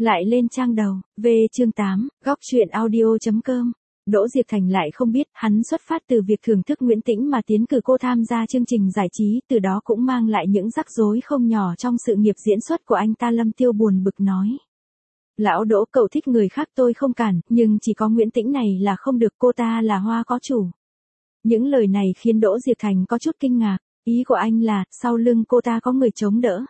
Lại lên trang đầu, về chương 8, góc truyện audio.com. Đỗ Diệp Thành lại không biết, hắn xuất phát từ việc thưởng thức Nguyễn Tĩnh mà tiến cử cô tham gia chương trình giải trí, từ đó cũng mang lại những rắc rối không nhỏ trong sự nghiệp diễn xuất của anh ta. Lâm Tiêu buồn bực nói. Lão Đỗ, cậu thích người khác tôi không cản, nhưng chỉ có Nguyễn Tĩnh này là không được, cô ta là hoa có chủ. Những lời này khiến Đỗ Diệp Thành có chút kinh ngạc, ý của anh là, sau lưng cô ta có người chống đỡ.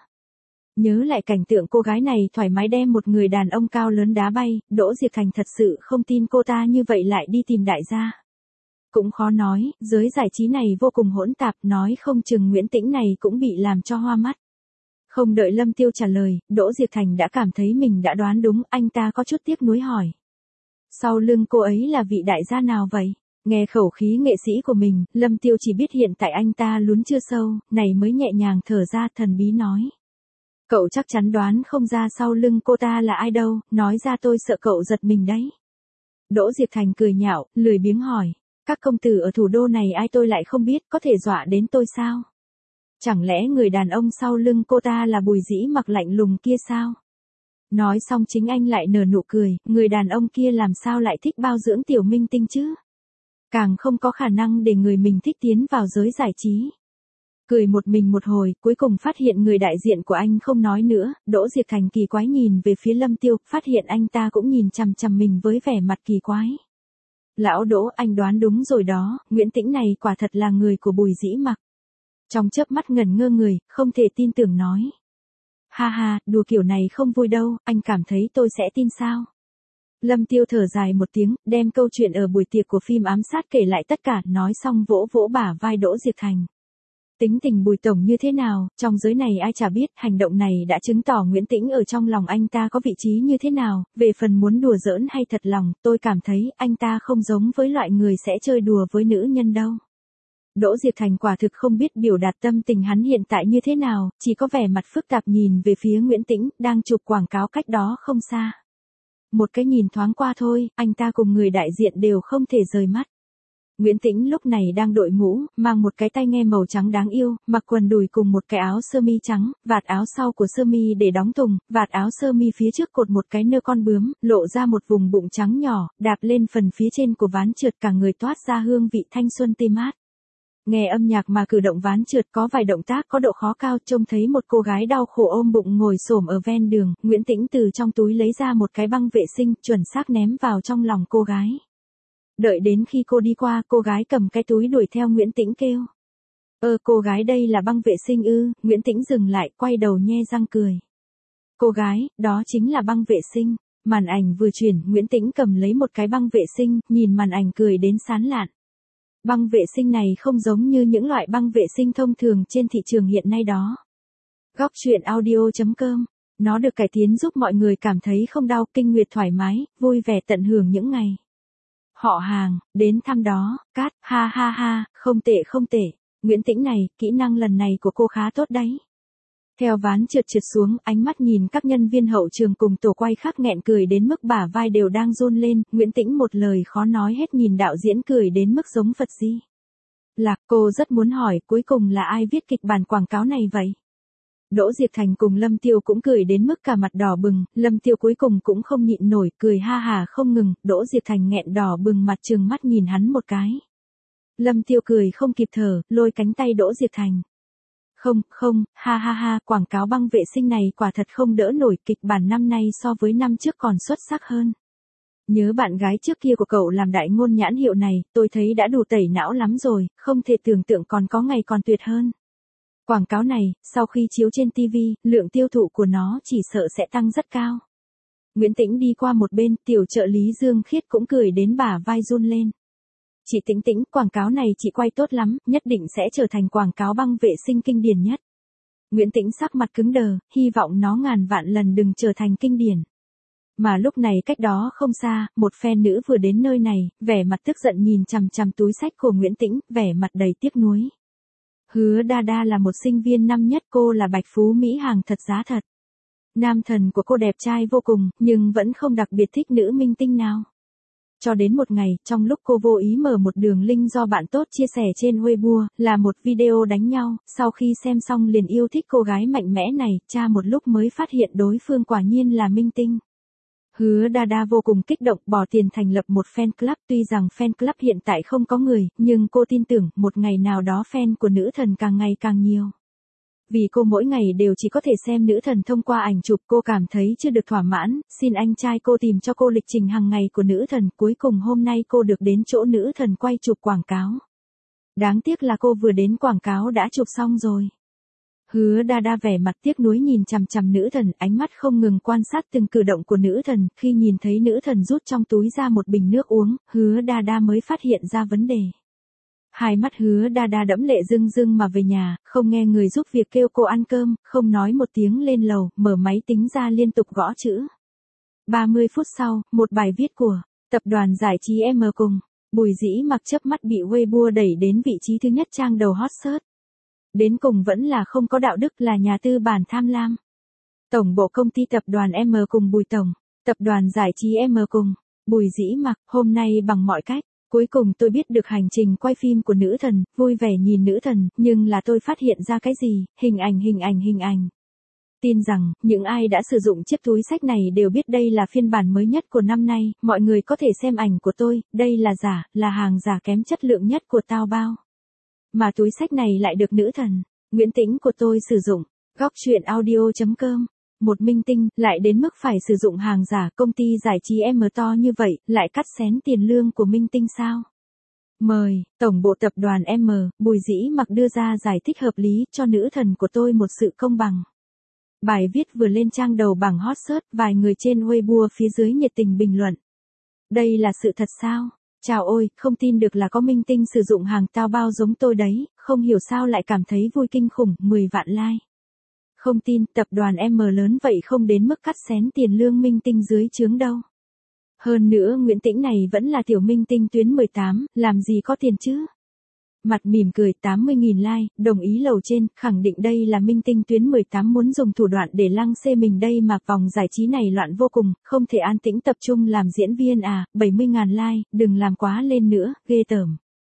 Nhớ lại cảnh tượng cô gái này thoải mái đem một người đàn ông cao lớn đá bay, Đỗ Diệp Thành thật sự không tin cô ta như vậy lại đi tìm đại gia. Cũng khó nói, giới giải trí này vô cùng hỗn tạp, nói không chừng Nguyễn Tĩnh này cũng bị làm cho hoa mắt. Không đợi Lâm Tiêu trả lời, Đỗ Diệp Thành đã cảm thấy mình đã đoán đúng, anh ta có chút tiếc nuối hỏi. Sau lưng cô ấy là vị đại gia nào vậy? Nghe khẩu khí nghệ sĩ của mình, Lâm Tiêu chỉ biết hiện tại anh ta lún chưa sâu, này mới nhẹ nhàng thở ra, thần bí nói. Cậu chắc chắn đoán không ra sau lưng cô ta là ai đâu, nói ra tôi sợ cậu giật mình đấy. Đỗ Diệp Thành cười nhạo, lười biếng hỏi. Các công tử ở thủ đô này ai tôi lại không biết, có thể dọa đến tôi sao? Chẳng lẽ người đàn ông sau lưng cô ta là Bùi Dĩ Mặc lạnh lùng kia sao? Nói xong chính anh lại nở nụ cười, người đàn ông kia làm sao lại thích bao dưỡng tiểu minh tinh chứ? Càng không có khả năng để người mình thích tiến vào giới giải trí. Cười một mình một hồi, cuối cùng phát hiện người đại diện của anh không nói nữa, Đỗ Diệp Thành kỳ quái nhìn về phía Lâm Tiêu, phát hiện anh ta cũng nhìn chằm chằm mình với vẻ mặt kỳ quái. Lão Đỗ, anh đoán đúng rồi đó, Nguyễn Tĩnh này quả thật là người của Bùi Dĩ Mặc. Trong chớp mắt ngẩn ngơ người, không thể tin tưởng nói. Ha ha, đùa kiểu này không vui đâu, anh cảm thấy tôi sẽ tin sao? Lâm Tiêu thở dài một tiếng, đem câu chuyện ở buổi tiệc của phim ám sát kể lại tất cả, nói xong vỗ vỗ bả vai Đỗ Diệp Thành. Tính tình Bùi tổng như thế nào, trong giới này ai chả biết, hành động này đã chứng tỏ Nguyễn Tĩnh ở trong lòng anh ta có vị trí như thế nào, về phần muốn đùa giỡn hay thật lòng, tôi cảm thấy anh ta không giống với loại người sẽ chơi đùa với nữ nhân đâu. Đỗ Diệp Thành quả thực không biết biểu đạt tâm tình hắn hiện tại như thế nào, chỉ có vẻ mặt phức tạp nhìn về phía Nguyễn Tĩnh, đang chụp quảng cáo cách đó không xa. Một cái nhìn thoáng qua thôi, anh ta cùng người đại diện đều không thể rời mắt. Nguyễn Tĩnh lúc này đang đội mũ, mang một cái tai nghe màu trắng đáng yêu, mặc quần đùi cùng một cái áo sơ mi trắng, vạt áo sau của sơ mi để đóng thùng, vạt áo sơ mi phía trước cột một cái nơ con bướm, lộ ra một vùng bụng trắng nhỏ, đạp lên phần phía trên của ván trượt, cả người toát ra hương vị thanh xuân tê mát. Nghe âm nhạc mà cử động ván trượt, có vài động tác có độ khó cao, trông thấy một cô gái đau khổ ôm bụng ngồi xổm ở ven đường, Nguyễn Tĩnh từ trong túi lấy ra một cái băng vệ sinh, chuẩn xác ném vào trong lòng cô gái. Đợi đến khi cô đi qua, cô gái cầm cái túi đuổi theo Nguyễn Tĩnh kêu. Cô gái đây là băng vệ sinh ư? Nguyễn Tĩnh dừng lại, quay đầu nhe răng cười. Cô gái, đó chính là băng vệ sinh. Màn ảnh vừa chuyển, Nguyễn Tĩnh cầm lấy một cái băng vệ sinh, nhìn màn ảnh cười đến sán lạn. Băng vệ sinh này không giống như những loại băng vệ sinh thông thường trên thị trường hiện nay đó. Góc truyện audio.com. Nó được cải tiến giúp mọi người cảm thấy không đau, kinh nguyệt thoải mái, vui vẻ tận hưởng những ngày. Họ hàng, đến thăm đó, cát, ha ha ha, không tệ không tệ. Nguyễn Tĩnh này, kỹ năng lần này của cô khá tốt đấy. Theo ván trượt trượt xuống, ánh mắt nhìn các nhân viên hậu trường cùng tổ quay khác nghẹn cười đến mức bả vai đều đang run lên, Nguyễn Tĩnh một lời khó nói hết nhìn đạo diễn cười đến mức giống Phật di. Lạc, cô rất muốn hỏi, cuối cùng là ai viết kịch bản quảng cáo này vậy? Đỗ Diệp Thành cùng Lâm Tiêu cũng cười đến mức cả mặt đỏ bừng, Lâm Tiêu cuối cùng cũng không nhịn nổi, cười ha hà không ngừng, Đỗ Diệp Thành nghẹn đỏ bừng mặt trừng mắt nhìn hắn một cái. Lâm Tiêu cười không kịp thở, lôi cánh tay Đỗ Diệp Thành. Không, ha ha ha, quảng cáo băng vệ sinh này quả thật không đỡ nổi, kịch bản năm nay so với năm trước còn xuất sắc hơn. Nhớ bạn gái trước kia của cậu làm đại ngôn nhãn hiệu này, tôi thấy đã đủ tẩy não lắm rồi, không thể tưởng tượng còn có ngày còn tuyệt hơn. Quảng cáo này, sau khi chiếu trên TV, lượng tiêu thụ của nó chỉ sợ sẽ tăng rất cao. Nguyễn Tĩnh đi qua một bên, tiểu trợ lý Dương Khiết cũng cười đến bả vai run lên. Chị Tĩnh Tĩnh, quảng cáo này chị quay tốt lắm, nhất định sẽ trở thành quảng cáo băng vệ sinh kinh điển nhất. Nguyễn Tĩnh sắc mặt cứng đờ, hy vọng nó ngàn vạn lần đừng trở thành kinh điển. Mà lúc này cách đó không xa, một fan nữ vừa đến nơi này, vẻ mặt tức giận nhìn chằm chằm túi xách của Nguyễn Tĩnh, vẻ mặt đầy tiếc nuối. Hứa Đa Đa là một sinh viên năm nhất, cô là bạch phú mỹ hàng thật giá thật. Nam thần của cô đẹp trai vô cùng, nhưng vẫn không đặc biệt thích nữ minh tinh nào. Cho đến một ngày, trong lúc cô vô ý mở một đường link do bạn tốt chia sẻ trên Weibo, là một video đánh nhau, sau khi xem xong liền yêu thích cô gái mạnh mẽ này, tra một lúc mới phát hiện đối phương quả nhiên là minh tinh. Hứa Đa vô cùng kích động bỏ tiền thành lập một fan club, tuy rằng fan club hiện tại không có người, nhưng cô tin tưởng một ngày nào đó fan của nữ thần càng ngày càng nhiều. Vì cô mỗi ngày đều chỉ có thể xem nữ thần thông qua ảnh chụp, cô cảm thấy chưa được thỏa mãn, xin anh trai cô tìm cho cô lịch trình hàng ngày của nữ thần, cuối cùng hôm nay cô được đến chỗ nữ thần quay chụp quảng cáo. Đáng tiếc là cô vừa đến quảng cáo đã chụp xong rồi. Hứa Đa vẻ mặt tiếc nuối nhìn chằm chằm nữ thần, ánh mắt không ngừng quan sát từng cử động của nữ thần, khi nhìn thấy nữ thần rút trong túi ra một bình nước uống, Hứa Đa mới phát hiện ra vấn đề. Hai mắt Hứa Đa đẫm lệ rưng rưng mà về nhà, không nghe người giúp việc kêu cô ăn cơm, không nói một tiếng lên lầu, mở máy tính ra liên tục gõ chữ. 30 phút sau, một bài viết của tập đoàn giải trí M cùng Bùi Dĩ Mặc chớp mắt bị Weibo đẩy đến vị trí thứ nhất trang đầu hot search. Đến cùng vẫn là không có đạo đức, là nhà tư bản tham lam. Tổng bộ công ty tập đoàn M cùng Bùi Tổng, tập đoàn giải trí M cùng Bùi Dĩ Mặc, hôm nay bằng mọi cách, cuối cùng tôi biết được hành trình quay phim của nữ thần, vui vẻ nhìn nữ thần, nhưng là tôi phát hiện ra cái gì, hình ảnh. Tin rằng, những ai đã sử dụng chiếc túi xách này đều biết đây là phiên bản mới nhất của năm nay, mọi người có thể xem ảnh của tôi, đây là giả, là hàng giả kém chất lượng nhất của Taobao. Mà túi xách này lại được nữ thần Nguyễn Tĩnh của tôi sử dụng. Góc truyện audio.com. Một minh tinh lại đến mức phải sử dụng hàng giả, công ty giải trí M to như vậy, lại cắt xén tiền lương của minh tinh sao? Mời, tổng bộ tập đoàn M, Bùi Dĩ Mặc đưa ra giải thích hợp lý cho nữ thần của tôi một sự công bằng. Bài viết vừa lên trang đầu bảng hot search, vài người trên Weibo phía dưới nhiệt tình bình luận. Đây là sự thật sao? Chào ôi, không tin được là có minh tinh sử dụng hàng Taobao giống tôi đấy, không hiểu sao lại cảm thấy vui kinh khủng, 10 vạn like. Không tin, tập đoàn M lớn vậy không đến mức cắt xén tiền lương minh tinh dưới trướng đâu. Hơn nữa Nguyễn Tĩnh này vẫn là tiểu minh tinh tuyến 18, làm gì có tiền chứ? Mặt mỉm cười, 80.000 like, đồng ý lầu trên, khẳng định đây là minh tinh tuyến 18 muốn dùng thủ đoạn để lăng xê mình đây mà, vòng giải trí này loạn vô cùng, không thể an tĩnh tập trung làm diễn viên à, 70.000 like, đừng làm quá lên nữa, ghê tởm.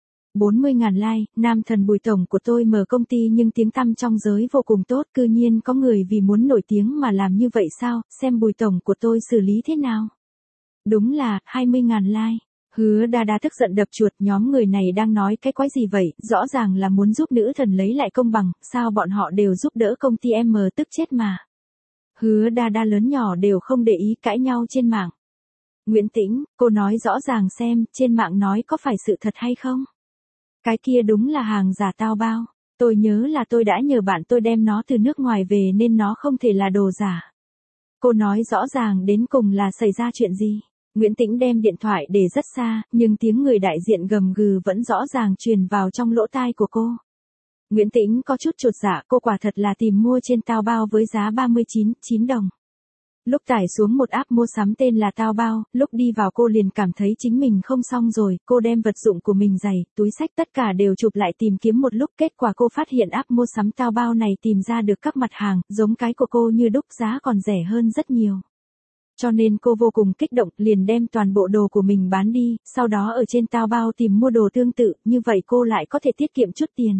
40.000 like, nam thần Bùi Tổng của tôi mở công ty nhưng tiếng tăm trong giới vô cùng tốt, cư nhiên có người vì muốn nổi tiếng mà làm như vậy sao, xem Bùi Tổng của tôi xử lý thế nào. Đúng là, 20.000 like. Hứa Đa tức giận đập chuột, nhóm người này đang nói cái quái gì vậy, rõ ràng là muốn giúp nữ thần lấy lại công bằng, sao bọn họ đều giúp đỡ công ty M, tức chết mà. Hứa Đa lớn nhỏ đều không để ý, cãi nhau trên mạng. Nguyễn Tĩnh, cô nói rõ ràng xem, trên mạng nói có phải sự thật hay không? Cái kia đúng là hàng giả Taobao. Tôi nhớ là tôi đã nhờ bạn tôi đem nó từ nước ngoài về nên nó không thể là đồ giả. Cô nói rõ ràng đến cùng là xảy ra chuyện gì? Nguyễn Tĩnh đem điện thoại để rất xa, nhưng tiếng người đại diện gầm gừ vẫn rõ ràng truyền vào trong lỗ tai của cô. Nguyễn Tĩnh có chút chột dạ, cô quả thật là tìm mua trên Taobao với giá 39,9 đồng. Lúc tải xuống một app mua sắm tên là Taobao, lúc đi vào cô liền cảm thấy chính mình không xong rồi, cô đem vật dụng của mình, giày, túi xách tất cả đều chụp lại tìm kiếm một lúc, kết quả cô phát hiện app mua sắm Taobao này tìm ra được các mặt hàng, giống cái của cô như đúc, giá còn rẻ hơn rất nhiều. Cho nên cô vô cùng kích động, liền đem toàn bộ đồ của mình bán đi, sau đó ở trên Taobao tìm mua đồ tương tự, như vậy cô lại có thể tiết kiệm chút tiền.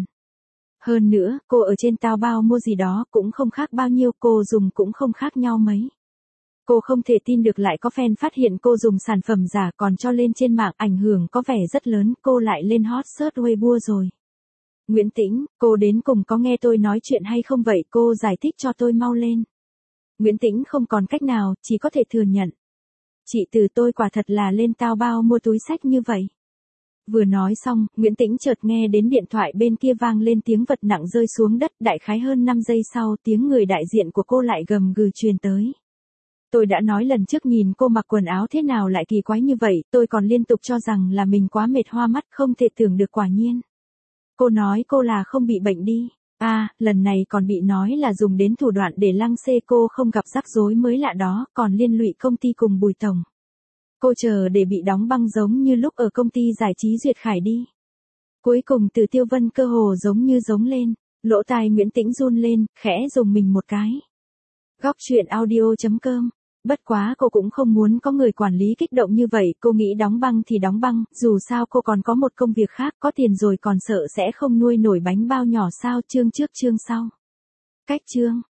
Hơn nữa, cô ở trên Taobao mua gì đó cũng không khác bao nhiêu, cô dùng cũng không khác nhau mấy. Cô không thể tin được lại có fan phát hiện cô dùng sản phẩm giả còn cho lên trên mạng, ảnh hưởng có vẻ rất lớn, cô lại lên hot search Weibo rồi. Nguyễn Tĩnh, cô đến cùng có nghe tôi nói chuyện hay không vậy, cô giải thích cho tôi mau lên. Nguyễn Tĩnh không còn cách nào, chỉ có thể thừa nhận. Chị từ tôi quả thật là lên Taobao mua túi xách như vậy. Vừa nói xong, Nguyễn Tĩnh chợt nghe đến điện thoại bên kia vang lên tiếng vật nặng rơi xuống đất, đại khái hơn 5 giây sau tiếng người đại diện của cô lại gầm gừ truyền tới. Tôi đã nói lần trước nhìn cô mặc quần áo thế nào lại kỳ quái như vậy, tôi còn liên tục cho rằng là mình quá mệt hoa mắt, không thể tưởng được quả nhiên. Cô nói cô là không bị bệnh đi. À, lần này còn bị nói là dùng đến thủ đoạn để lăng xê cô không gặp rắc rối mới lạ đó, còn liên lụy công ty cùng Bùi Tổng. Cô chờ để bị đóng băng giống như lúc ở công ty giải trí Duyệt Khải đi. Cuối cùng Từ Tiêu Vân cơ hồ giống như giống lên, lỗ tai Nguyễn Tĩnh run lên, khẽ dùng mình một cái. Góc truyện audio.com. Bất quá cô cũng không muốn có người quản lý kích động như vậy, cô nghĩ đóng băng thì đóng băng, dù sao cô còn có một công việc khác, có tiền rồi còn sợ sẽ không nuôi nổi bánh bao nhỏ sao, chương trước chương sau. Cách chương.